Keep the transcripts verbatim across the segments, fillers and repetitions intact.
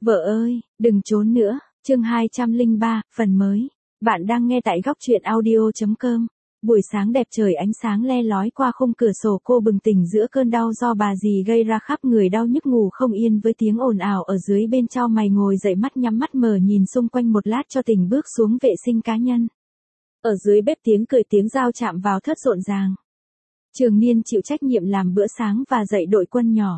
Vợ ơi, đừng trốn nữa, chương hai trăm lẻ ba, phần mới. Bạn đang nghe tại góc truyện audio.com. Buổi sáng đẹp trời ánh sáng le lói qua khung cửa sổ, cô bừng tỉnh giữa cơn đau do bà dì gây ra khắp người, đau nhức ngủ không yên với tiếng ồn ào ở dưới bên. Chau mày ngồi dậy, mắt nhắm mắt mở nhìn xung quanh một lát cho tỉnh, bước xuống vệ sinh cá nhân. Ở dưới bếp tiếng cười tiếng dao chạm vào thớt rộn ràng. Trường Niên chịu trách nhiệm làm bữa sáng và dạy đội quân nhỏ.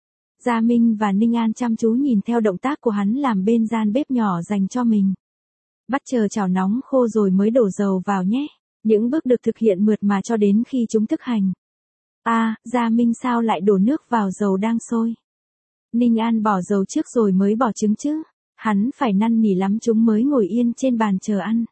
Gia Minh và Ninh An chăm chú nhìn theo động tác của hắn làm bên gian bếp nhỏ dành cho mình. Bắt chờ chảo nóng khô rồi mới đổ dầu vào nhé. Những bước được thực hiện mượt mà cho đến khi chúng thức hành. A, à, Gia Minh sao lại đổ nước vào dầu đang sôi? Ninh An bỏ dầu trước rồi mới bỏ trứng chứ. Hắn phải năn nỉ lắm chúng mới ngồi yên trên bàn chờ ăn.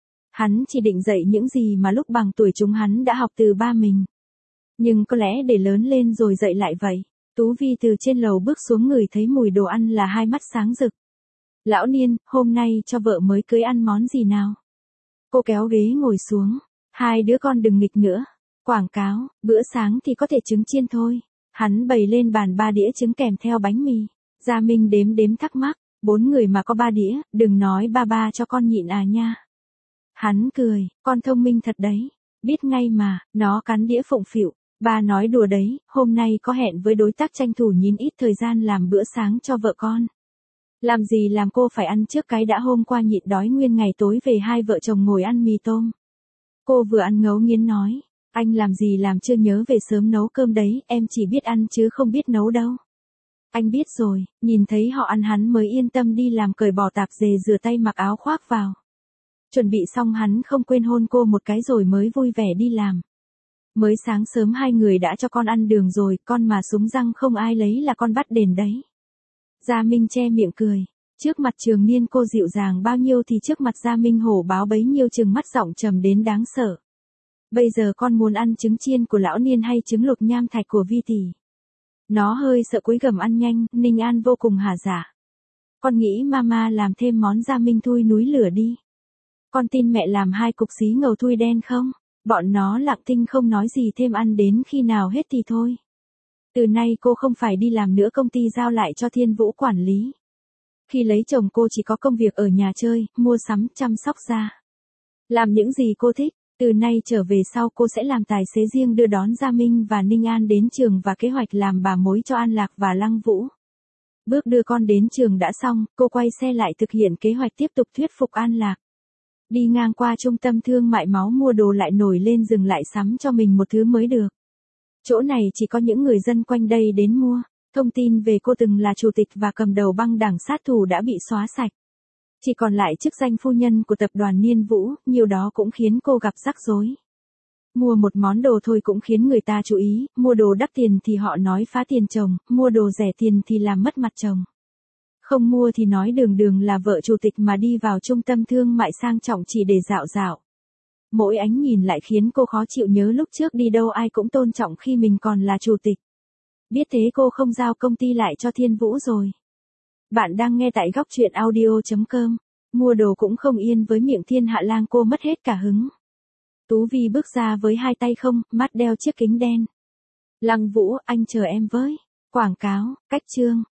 Hắn chỉ định dạy những gì mà lúc bằng tuổi chúng hắn đã học từ ba mình. Nhưng có lẽ để lớn lên rồi dạy lại vậy. Tú Vi từ trên lầu bước xuống, ngửi thấy mùi đồ ăn là hai mắt sáng rực. Lão Niên, hôm nay cho vợ mới cưới ăn món gì nào? Cô kéo ghế ngồi xuống. Hai đứa con đừng nghịch nữa. Quảng cáo, bữa sáng thì có thể trứng chiên thôi. Hắn bày lên bàn ba đĩa trứng kèm theo bánh mì. Gia Minh đếm đếm thắc mắc. Bốn người mà có ba đĩa, đừng nói ba ba cho con nhịn à nha. Hắn cười, con thông minh thật đấy. Biết ngay mà, nó cắn đĩa phụng phịu. Ba nói đùa đấy, hôm nay có hẹn với đối tác tranh thủ nhín ít thời gian làm bữa sáng cho vợ con. Làm gì làm cô phải ăn trước cái đã, hôm qua nhịn đói nguyên ngày, tối về hai vợ chồng ngồi ăn mì tôm. Cô vừa ăn ngấu nghiến nói, anh làm gì làm chưa nhớ về sớm nấu cơm đấy, em chỉ biết ăn chứ không biết nấu đâu. Anh biết rồi, nhìn thấy họ ăn hắn mới yên tâm đi làm, cởi bỏ tạp dề rửa tay mặc áo khoác vào. Chuẩn bị xong hắn không quên hôn cô một cái rồi mới vui vẻ đi làm. Mới sáng sớm hai người đã cho con ăn đường rồi, con mà súng răng không ai lấy là con bắt đền đấy. Gia Minh che miệng cười. Trước mặt Trường Niên cô dịu dàng bao nhiêu thì trước mặt Gia Minh hổ báo bấy nhiêu, trừng mắt giọng trầm đến đáng sợ. Bây giờ con muốn ăn trứng chiên của lão Niên hay trứng luộc nham thạch của Vi tỷ? Nó hơi sợ cúi gầm ăn nhanh. Ninh An vô cùng hả dạ. Con nghĩ mama làm thêm món Gia Minh thui núi lửa đi. Con tin mẹ làm hai cục xí ngầu thui đen không? Bọn nó lặng thinh không nói gì thêm, ăn đến khi nào hết thì thôi. Từ nay cô không phải đi làm nữa, công ty giao lại cho Thiên Vũ quản lý. Khi lấy chồng cô chỉ có công việc ở nhà chơi, mua sắm, chăm sóc da. Làm những gì cô thích. Từ nay trở về sau cô sẽ làm tài xế riêng đưa đón Gia Minh và Ninh An đến trường và kế hoạch làm bà mối cho An Lạc và Lăng Vũ. Bước đưa con đến trường đã xong, cô quay xe lại thực hiện kế hoạch tiếp tục thuyết phục An Lạc. Đi ngang qua trung tâm thương mại máu mua đồ lại nổi lên dừng lại sắm cho mình một thứ mới được. Chỗ này chỉ có những người dân quanh đây đến mua. Thông tin về cô từng là chủ tịch và cầm đầu băng đảng sát thủ đã bị xóa sạch. Chỉ còn lại chức danh phu nhân của tập đoàn Niên Vũ, nhiều đó cũng khiến cô gặp rắc rối. Mua một món đồ thôi cũng khiến người ta chú ý, mua đồ đắt tiền thì họ nói phá tiền chồng, mua đồ rẻ tiền thì làm mất mặt chồng. Không mua thì nói đường đường là vợ chủ tịch mà đi vào trung tâm thương mại sang trọng chỉ để dạo dạo. Mỗi ánh nhìn lại khiến cô khó chịu, nhớ lúc trước đi đâu ai cũng tôn trọng khi mình còn là chủ tịch. Biết thế cô không giao công ty lại cho Thiên Vũ rồi. Bạn đang nghe tại góc truyện audio.com. Mua đồ cũng không yên với miệng thiên hạ lang, cô mất hết cả hứng. Tú Vi bước ra với hai tay không, mắt đeo chiếc kính đen. Lăng Vũ, anh chờ em với. Quảng cáo, cách chương.